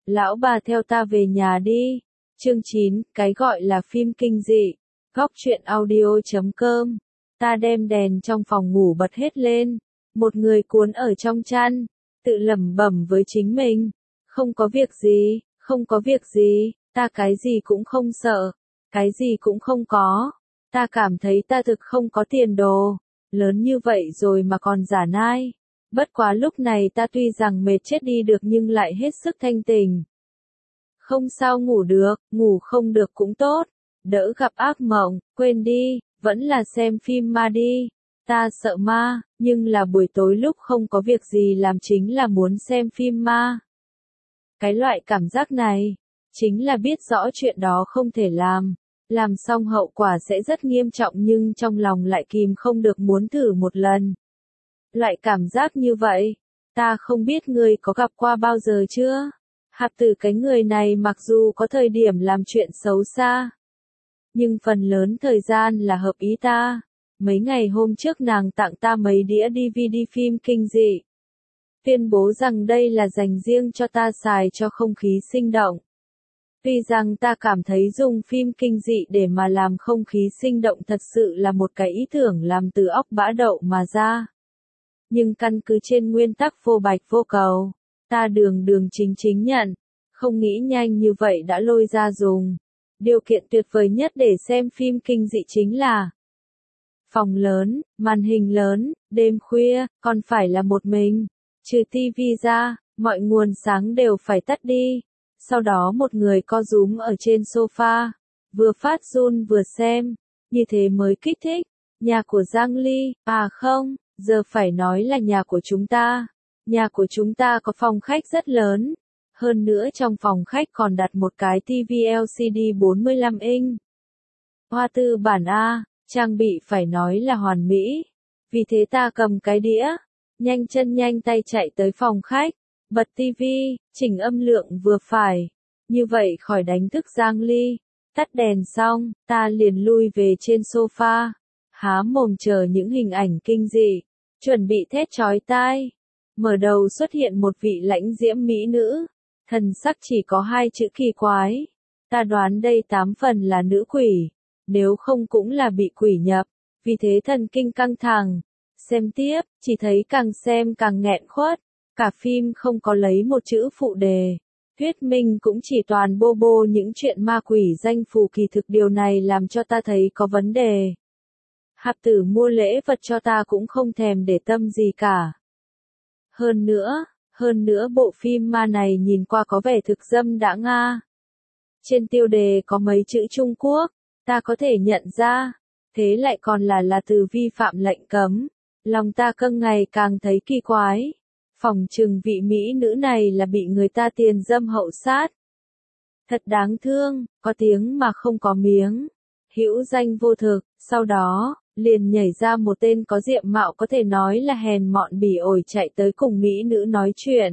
Lão bà theo ta về nhà đi. Chương 9, cái gọi là phim kinh dị. Góc truyện audio.com. Ta đem đèn trong phòng ngủ bật hết lên. Một người cuốn ở trong chăn, tự lẩm bẩm với chính mình. Không có việc gì, không có việc gì, ta cái gì cũng không sợ, cái gì cũng không có. Ta cảm thấy ta thực không có tiền đồ, lớn như vậy rồi mà còn giả nai. Bất quá lúc này ta tuy rằng mệt chết đi được nhưng lại hết sức thanh tỉnh. Không sao ngủ được, ngủ không được cũng tốt, đỡ gặp ác mộng, quên đi, vẫn là xem phim ma đi. Ta sợ ma, nhưng là buổi tối lúc không có việc gì làm chính là muốn xem phim ma. Cái loại cảm giác này, chính là biết rõ chuyện đó không thể làm xong hậu quả sẽ rất nghiêm trọng nhưng trong lòng lại kìm không được muốn thử một lần. Loại cảm giác như vậy, ta không biết ngươi có gặp qua bao giờ chưa? Hạp Tử cái người này mặc dù có thời điểm làm chuyện xấu xa, nhưng phần lớn thời gian là hợp ý ta. Mấy ngày hôm trước nàng tặng ta mấy đĩa DVD phim kinh dị, tuyên bố rằng đây là dành riêng cho ta xài cho không khí sinh động. Tuy rằng ta cảm thấy dùng phim kinh dị để mà làm không khí sinh động thật sự là một cái ý tưởng làm từ óc bã đậu mà ra. Nhưng căn cứ trên nguyên tắc vô bạch vô cầu, ta đường chính nhận, không nghĩ nhanh như vậy đã lôi ra dùng. Điều kiện tuyệt vời nhất để xem phim kinh dị chính là phòng lớn, màn hình lớn, đêm khuya, còn phải là một mình. Trừ tivi ra, mọi nguồn sáng đều phải tắt đi. Sau đó một người co rúm ở trên sofa, vừa phát run vừa xem, như thế mới kích thích. Nhà của Giang Ly, à không, giờ phải nói là nhà của chúng ta. Nhà của chúng ta có phòng khách rất lớn. Hơn nữa trong phòng khách còn đặt một cái TV LCD 45 inch. Hoa tư bản A, trang bị phải nói là hoàn mỹ. Vì thế ta cầm cái đĩa, nhanh chân nhanh tay chạy tới phòng khách, bật TV, chỉnh âm lượng vừa phải. Như vậy khỏi đánh thức Giang Ly. Tắt đèn xong, ta liền lui về trên sofa, há mồm chờ những hình ảnh kinh dị, chuẩn bị thét chói tai. Mở đầu xuất hiện một vị lãnh diễm mỹ nữ, thần sắc chỉ có 2 chữ kỳ quái. Ta đoán đây 8 phần là nữ quỷ, nếu không cũng là bị quỷ nhập, vì thế thần kinh căng thẳng. Xem tiếp, chỉ thấy càng xem càng nghẹn khuất, cả phim không có lấy một chữ phụ đề. Thuyết minh cũng chỉ toàn bô những chuyện ma quỷ danh phù kỳ thực, điều này làm cho ta thấy có vấn đề. Hạp Tử mua lễ vật cho ta cũng không thèm để tâm gì cả. Hơn nữa bộ phim ma này nhìn qua có vẻ thực dâm đã nga. Trên tiêu đề có mấy chữ Trung Quốc, ta có thể nhận ra, thế lại còn là từ vi phạm lệnh cấm. Lòng ta ngày càng thấy kỳ quái. Phỏng chừng vị mỹ nữ này là bị người ta tiền dâm hậu sát. Thật đáng thương, có tiếng mà không có miếng. Hữu danh vô thực, sau đó, liền nhảy ra một tên có diện mạo có thể nói là hèn mọn bỉ ổi chạy tới cùng mỹ nữ nói chuyện.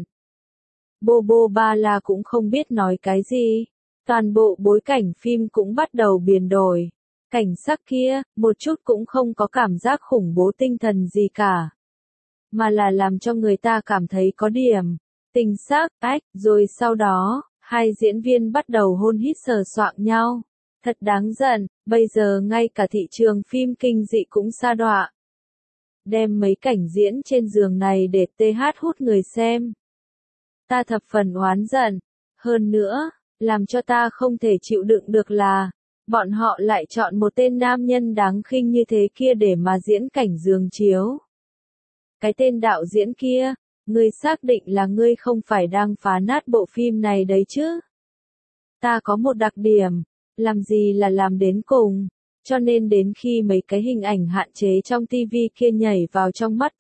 Bô ba la cũng không biết nói cái gì. Toàn bộ bối cảnh phim cũng bắt đầu biến đổi. Cảnh sắc kia, một chút cũng không có cảm giác khủng bố tinh thần gì cả. Mà là làm cho người ta cảm thấy có điểm tình sắc, rồi sau đó, hai diễn viên bắt đầu hôn hít sờ soạng nhau. Thật đáng giận, bây giờ ngay cả thị trường phim kinh dị cũng sa đọa. Đem mấy cảnh diễn trên giường này để hút người xem. Ta thập phần oán giận. Hơn nữa, làm cho ta không thể chịu đựng được là, bọn họ lại chọn một tên nam nhân đáng khinh như thế kia để mà diễn cảnh giường chiếu. Cái tên đạo diễn kia, ngươi xác định là ngươi không phải đang phá nát bộ phim này đấy chứ? Ta có một đặc điểm, làm gì là làm đến cùng, cho nên đến khi mấy cái hình ảnh hạn chế trong tivi kia nhảy vào trong mắt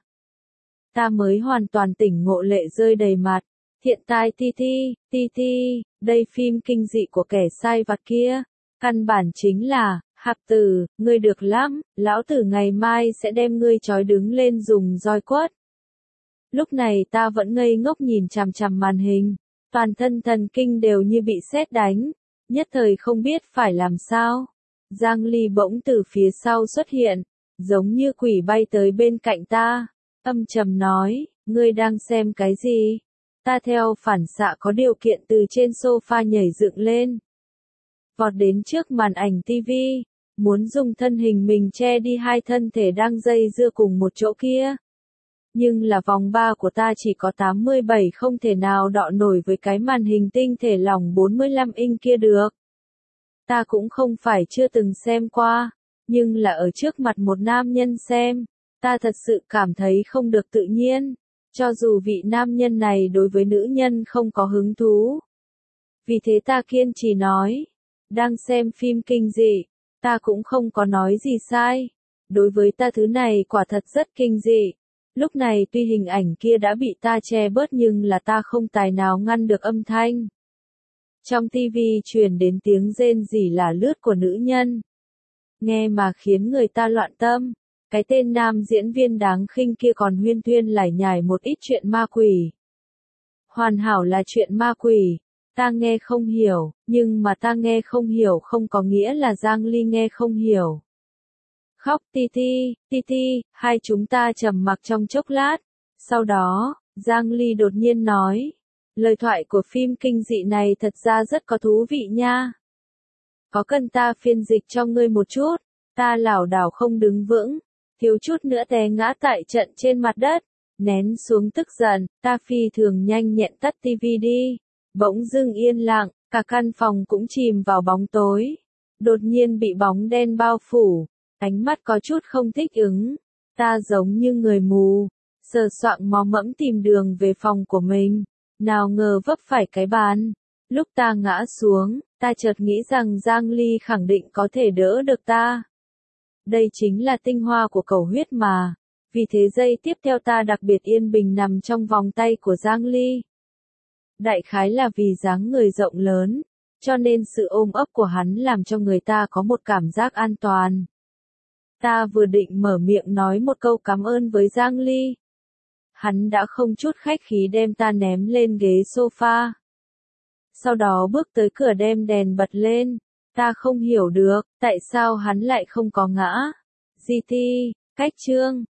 ta mới hoàn toàn tỉnh ngộ, lệ rơi đầy mặt. Hiện tại ti, đây phim kinh dị của kẻ sai vặt kia, căn bản chính là, Hạp Tử, ngươi được lắm, lão tử ngày mai sẽ đem ngươi trói đứng lên dùng roi quất. Lúc này ta vẫn ngây ngốc nhìn chằm chằm màn hình, toàn thân thần kinh đều như bị sét đánh, nhất thời không biết phải làm sao. Giang Ly bỗng từ phía sau xuất hiện, giống như quỷ bay tới bên cạnh ta, âm trầm nói, ngươi đang xem cái gì? Ta theo phản xạ có điều kiện từ trên sofa nhảy dựng lên. Vọt đến trước màn ảnh tivi, muốn dùng thân hình mình che đi hai thân thể đang dây dưa cùng một chỗ kia. Nhưng là vòng 3 của ta chỉ có 87, không thể nào đọ nổi với cái màn hình tinh thể lỏng 45 inch kia được. Ta cũng không phải chưa từng xem qua, nhưng là ở trước mặt một nam nhân xem, ta thật sự cảm thấy không được tự nhiên, cho dù vị nam nhân này đối với nữ nhân không có hứng thú. Vì thế ta kiên trì nói, đang xem phim kinh dị, ta cũng không có nói gì sai. Đối với ta thứ này quả thật rất kinh dị. Lúc này tuy hình ảnh kia đã bị ta che bớt nhưng là ta không tài nào ngăn được âm thanh. Trong tivi truyền đến tiếng rên rỉ lả lướt của nữ nhân. Nghe mà khiến người ta loạn tâm. Cái tên nam diễn viên đáng khinh kia còn huyên thuyên lải nhải một ít chuyện ma quỷ. Hoàn hảo là chuyện ma quỷ. Ta nghe không hiểu, nhưng mà ta nghe không hiểu không có nghĩa là Giang Ly nghe không hiểu. Khóc ti ti, hai chúng ta trầm mặc trong chốc lát. Sau đó, Giang Ly đột nhiên nói, lời thoại của phim kinh dị này thật ra rất có thú vị nha. Có cần ta phiên dịch cho ngươi một chút? Ta lảo đảo không đứng vững, thiếu chút nữa té ngã tại trận trên mặt đất, nén xuống tức giận, ta phi thường nhanh nhẹn tắt tivi đi. Bỗng dưng yên lặng, cả căn phòng cũng chìm vào bóng tối. Đột nhiên bị bóng đen bao phủ, ánh mắt có chút không thích ứng. Ta giống như người mù, sờ soạng mò mẫm tìm đường về phòng của mình. Nào ngờ vấp phải cái bàn. Lúc ta ngã xuống, ta chợt nghĩ rằng Giang Ly khẳng định có thể đỡ được ta. Đây chính là tinh hoa của cầu huyết mà. Vì thế giây tiếp theo ta đặc biệt yên bình nằm trong vòng tay của Giang Ly. Đại khái là vì dáng người rộng lớn, cho nên sự ôm ấp của hắn làm cho người ta có một cảm giác an toàn. Ta vừa định mở miệng nói một câu cảm ơn với Giang Ly. Hắn đã không chút khách khí đem ta ném lên ghế sofa. Sau đó bước tới cửa đem đèn bật lên. Ta không hiểu được, tại sao hắn lại không có ngã. GT, cách chương.